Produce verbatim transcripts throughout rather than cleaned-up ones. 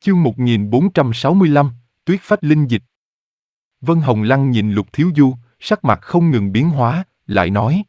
Chương một nghìn bốn trăm sáu mươi lăm, Tuyết phách linh dịch. Vân Hồng Lăng nhìn Lục Thiếu Du, sắc mặt không ngừng biến hóa, lại nói.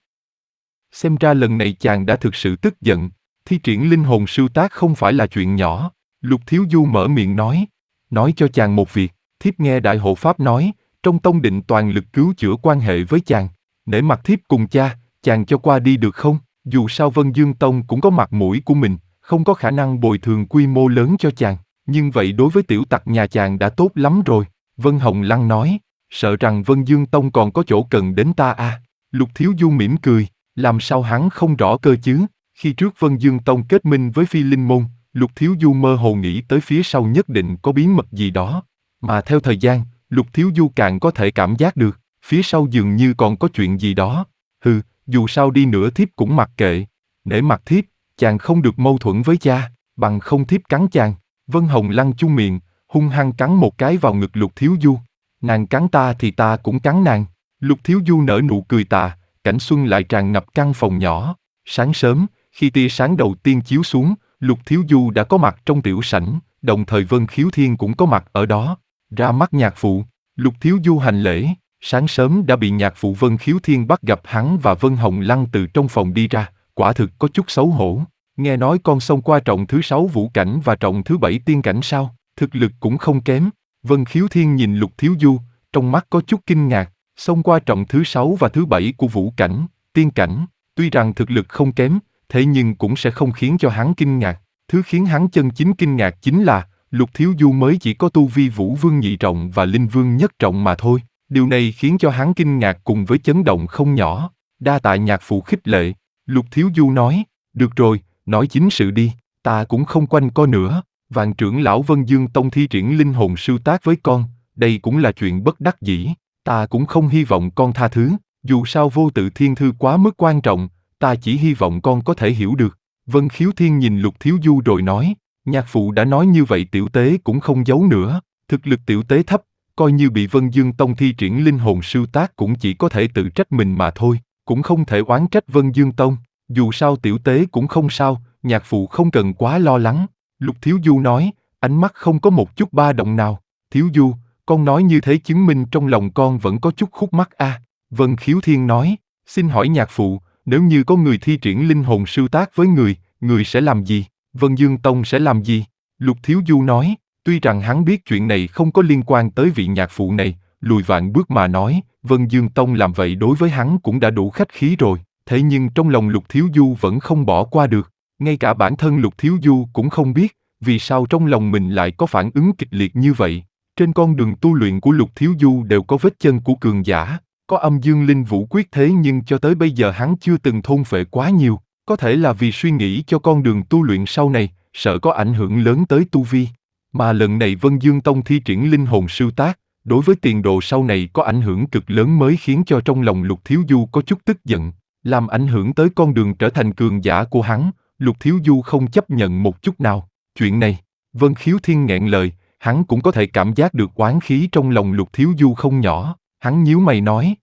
Xem ra lần này chàng đã thực sự tức giận, thi triển linh hồn sưu tác không phải là chuyện nhỏ. Lục Thiếu Du mở miệng nói, nói cho chàng một việc, thiếp nghe Đại Hộ Pháp nói, trong tông định toàn lực cứu chữa quan hệ với chàng, nể mặt thiếp cùng cha, chàng cho qua đi được không? Dù sao Vân Dương Tông cũng có mặt mũi của mình, không có khả năng bồi thường quy mô lớn cho chàng. Nhưng vậy đối với tiểu tặc nhà chàng đã tốt lắm rồi. Vân Hồng Lăng nói, sợ rằng Vân Dương Tông còn có chỗ cần đến ta à. Lục Thiếu Du mỉm cười, làm sao hắn không rõ cơ chứ. Khi trước Vân Dương Tông kết minh với Phi Linh Môn, Lục Thiếu Du mơ hồ nghĩ tới phía sau nhất định có bí mật gì đó. Mà theo thời gian, Lục Thiếu Du càng có thể cảm giác được, phía sau dường như còn có chuyện gì đó. Hừ, dù sao đi nữa thiếp cũng mặc kệ. Nể mặt thiếp, chàng không được mâu thuẫn với cha, bằng không thiếp cắn chàng. Vân Hồng Lăng chung miệng, hung hăng cắn một cái vào ngực Lục Thiếu Du. Nàng cắn ta thì ta cũng cắn nàng. Lục Thiếu Du nở nụ cười tà, cảnh xuân lại tràn ngập căn phòng nhỏ. Sáng sớm, khi tia sáng đầu tiên chiếu xuống, Lục Thiếu Du đã có mặt trong tiểu sảnh, đồng thời Vân Khiếu Thiên cũng có mặt ở đó. Ra mắt nhạc phụ, Lục Thiếu Du hành lễ, sáng sớm đã bị nhạc phụ Vân Khiếu Thiên bắt gặp hắn và Vân Hồng Lăng từ trong phòng đi ra, quả thực có chút xấu hổ. Nghe nói con xông qua trọng thứ sáu vũ cảnh và trọng thứ bảy tiên cảnh sao, thực lực cũng không kém. Vân Khiếu Thiên nhìn Lục Thiếu Du, trong mắt có chút kinh ngạc, xông qua trọng thứ sáu và thứ bảy của vũ cảnh, tiên cảnh, tuy rằng thực lực không kém, thế nhưng cũng sẽ không khiến cho hắn kinh ngạc. Thứ khiến hắn chân chính kinh ngạc chính là, Lục Thiếu Du mới chỉ có tu vi Vũ Vương nhị trọng và Linh Vương nhất trọng mà thôi. Điều này khiến cho hắn kinh ngạc cùng với chấn động không nhỏ. Đa tạ nhạc phụ khích lệ. Lục Thiếu Du nói, được rồi, nói chính sự đi, ta cũng không quanh co nữa. Vạn trưởng lão Vân Dương Tông thi triển linh hồn sưu tác với con, đây cũng là chuyện bất đắc dĩ. Ta cũng không hy vọng con tha thứ, dù sao vô tự thiên thư quá mức quan trọng, ta chỉ hy vọng con có thể hiểu được. Vân Khiếu Thiên nhìn Lục Thiếu Du rồi nói, nhạc phụ đã nói như vậy tiểu tế cũng không giấu nữa, thực lực tiểu tế thấp, coi như bị Vân Dương Tông thi triển linh hồn sưu tác cũng chỉ có thể tự trách mình mà thôi, cũng không thể oán trách Vân Dương Tông. Dù sao tiểu tế cũng không sao, nhạc phụ không cần quá lo lắng. Lục Thiếu Du nói, ánh mắt không có một chút ba động nào. Thiếu Du, con nói như thế chứng minh trong lòng con vẫn có chút khúc mắc a. À. Vân Khiếu Thiên nói, xin hỏi nhạc phụ, nếu như có người thi triển linh hồn sưu tác với người, người sẽ làm gì? Vân Dương Tông sẽ làm gì? Lục Thiếu Du nói, tuy rằng hắn biết chuyện này không có liên quan tới vị nhạc phụ này, lùi vạn bước mà nói, Vân Dương Tông làm vậy đối với hắn cũng đã đủ khách khí rồi. Thế nhưng trong lòng Lục Thiếu Du vẫn không bỏ qua được, ngay cả bản thân Lục Thiếu Du cũng không biết, vì sao trong lòng mình lại có phản ứng kịch liệt như vậy. Trên con đường tu luyện của Lục Thiếu Du đều có vết chân của cường giả, có âm dương linh vũ quyết thế nhưng cho tới bây giờ hắn chưa từng thôn phệ quá nhiều, có thể là vì suy nghĩ cho con đường tu luyện sau này, sợ có ảnh hưởng lớn tới tu vi. Mà lần này Vân Dương Tông thi triển linh hồn sưu tác, đối với tiền đồ sau này có ảnh hưởng cực lớn mới khiến cho trong lòng Lục Thiếu Du có chút tức giận. Làm ảnh hưởng tới con đường trở thành cường giả của hắn, Lục Thiếu Du không chấp nhận một chút nào. Chuyện này, Vân Khiếu Thiên nghẹn lời, hắn cũng có thể cảm giác được oán khí trong lòng Lục Thiếu Du không nhỏ, hắn nhíu mày nói.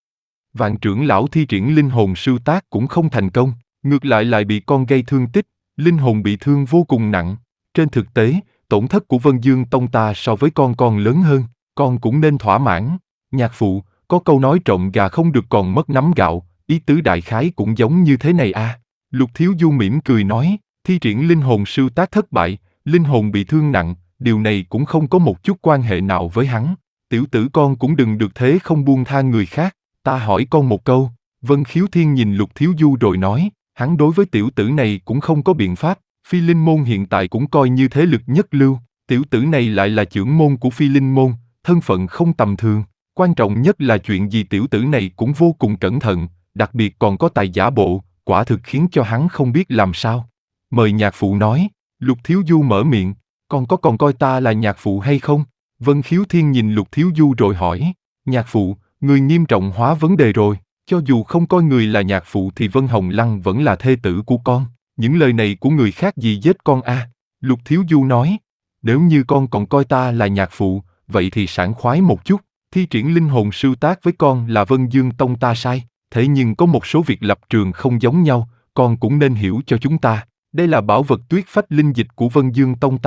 Vạn trưởng lão thi triển linh hồn sưu tác cũng không thành công, ngược lại lại bị con gây thương tích, linh hồn bị thương vô cùng nặng. Trên thực tế, tổn thất của Vân Dương Tông ta so với con còn lớn hơn, con cũng nên thỏa mãn. Nhạc phụ, có câu nói trộm gà không được còn mất nắm gạo. Ý tứ đại khái cũng giống như thế này à. Lục Thiếu Du mỉm cười nói, thi triển linh hồn sưu tác thất bại, linh hồn bị thương nặng, điều này cũng không có một chút quan hệ nào với hắn. Tiểu tử con cũng đừng được thế không buông tha người khác, ta hỏi con một câu. Vân Khiếu Thiên nhìn Lục Thiếu Du rồi nói, hắn đối với tiểu tử này cũng không có biện pháp, Phi Linh Môn hiện tại cũng coi như thế lực nhất lưu, tiểu tử này lại là trưởng môn của Phi Linh Môn, thân phận không tầm thường, quan trọng nhất là chuyện gì tiểu tử này cũng vô cùng cẩn thận. Đặc biệt còn có tài giả bộ, quả thực khiến cho hắn không biết làm sao. Mời nhạc phụ nói, Lục Thiếu Du mở miệng, con có còn coi ta là nhạc phụ hay không? Vân Khiếu Thiên nhìn Lục Thiếu Du rồi hỏi, nhạc phụ, người nghiêm trọng hóa vấn đề rồi, cho dù không coi người là nhạc phụ thì Vân Hồng Lăng vẫn là thê tử của con, những lời này của người khác gì giết con a? À? Lục Thiếu Du nói, nếu như con còn coi ta là nhạc phụ, vậy thì sảng khoái một chút, thi triển linh hồn sưu tác với con là Vân Dương Tông ta sai. Thế nhưng có một số việc lập trường không giống nhau, con cũng nên hiểu cho chúng ta. Đây là bảo vật tuyết phách linh dịch của Vân Dương Tông ta.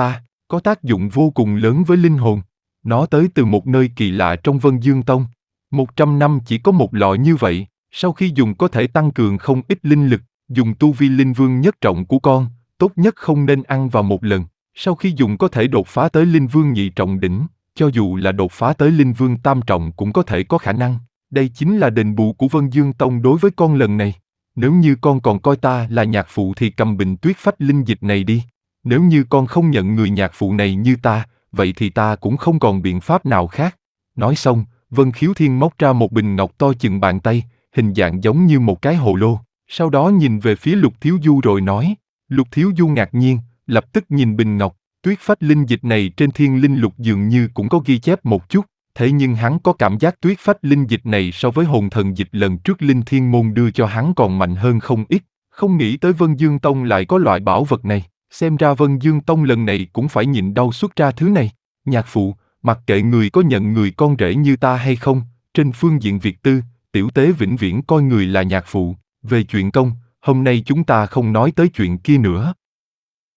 có tác dụng vô cùng lớn với linh hồn. Nó tới từ một nơi kỳ lạ trong Vân Dương Tông. Một trăm năm chỉ có một lọ như vậy, sau khi dùng có thể tăng cường không ít linh lực, dùng tu vi linh vương nhất trọng của con, tốt nhất không nên ăn vào một lần. Sau khi dùng có thể đột phá tới linh vương nhị trọng đỉnh, cho dù là đột phá tới linh vương tam trọng cũng có thể có khả năng. Đây chính là đền bù của Vân Dương Tông đối với con lần này. Nếu như con còn coi ta là nhạc phụ thì cầm bình tuyết phách linh dịch này đi. Nếu như con không nhận người nhạc phụ này như ta, vậy thì ta cũng không còn biện pháp nào khác. Nói xong, Vân Khiếu Thiên móc ra một bình ngọc to chừng bàn tay, hình dạng giống như một cái hồ lô. Sau đó nhìn về phía Lục Thiếu Du rồi nói. Lục Thiếu Du ngạc nhiên, lập tức nhìn bình ngọc. Tuyết phách linh dịch này trên thiên linh lục dường như cũng có ghi chép một chút. Thế nhưng hắn có cảm giác tuyết phách linh dịch này so với hồn thần dịch lần trước Linh Thiên Môn đưa cho hắn còn mạnh hơn không ít. Không nghĩ tới Vân Dương Tông lại có loại bảo vật này. Xem ra Vân Dương Tông lần này cũng phải nhịn đau xuất ra thứ này. Nhạc phụ, mặc kệ người có nhận người con rể như ta hay không, trên phương diện việc tư, tiểu tế vĩnh viễn coi người là nhạc phụ. Về chuyện công, hôm nay chúng ta không nói tới chuyện kia nữa.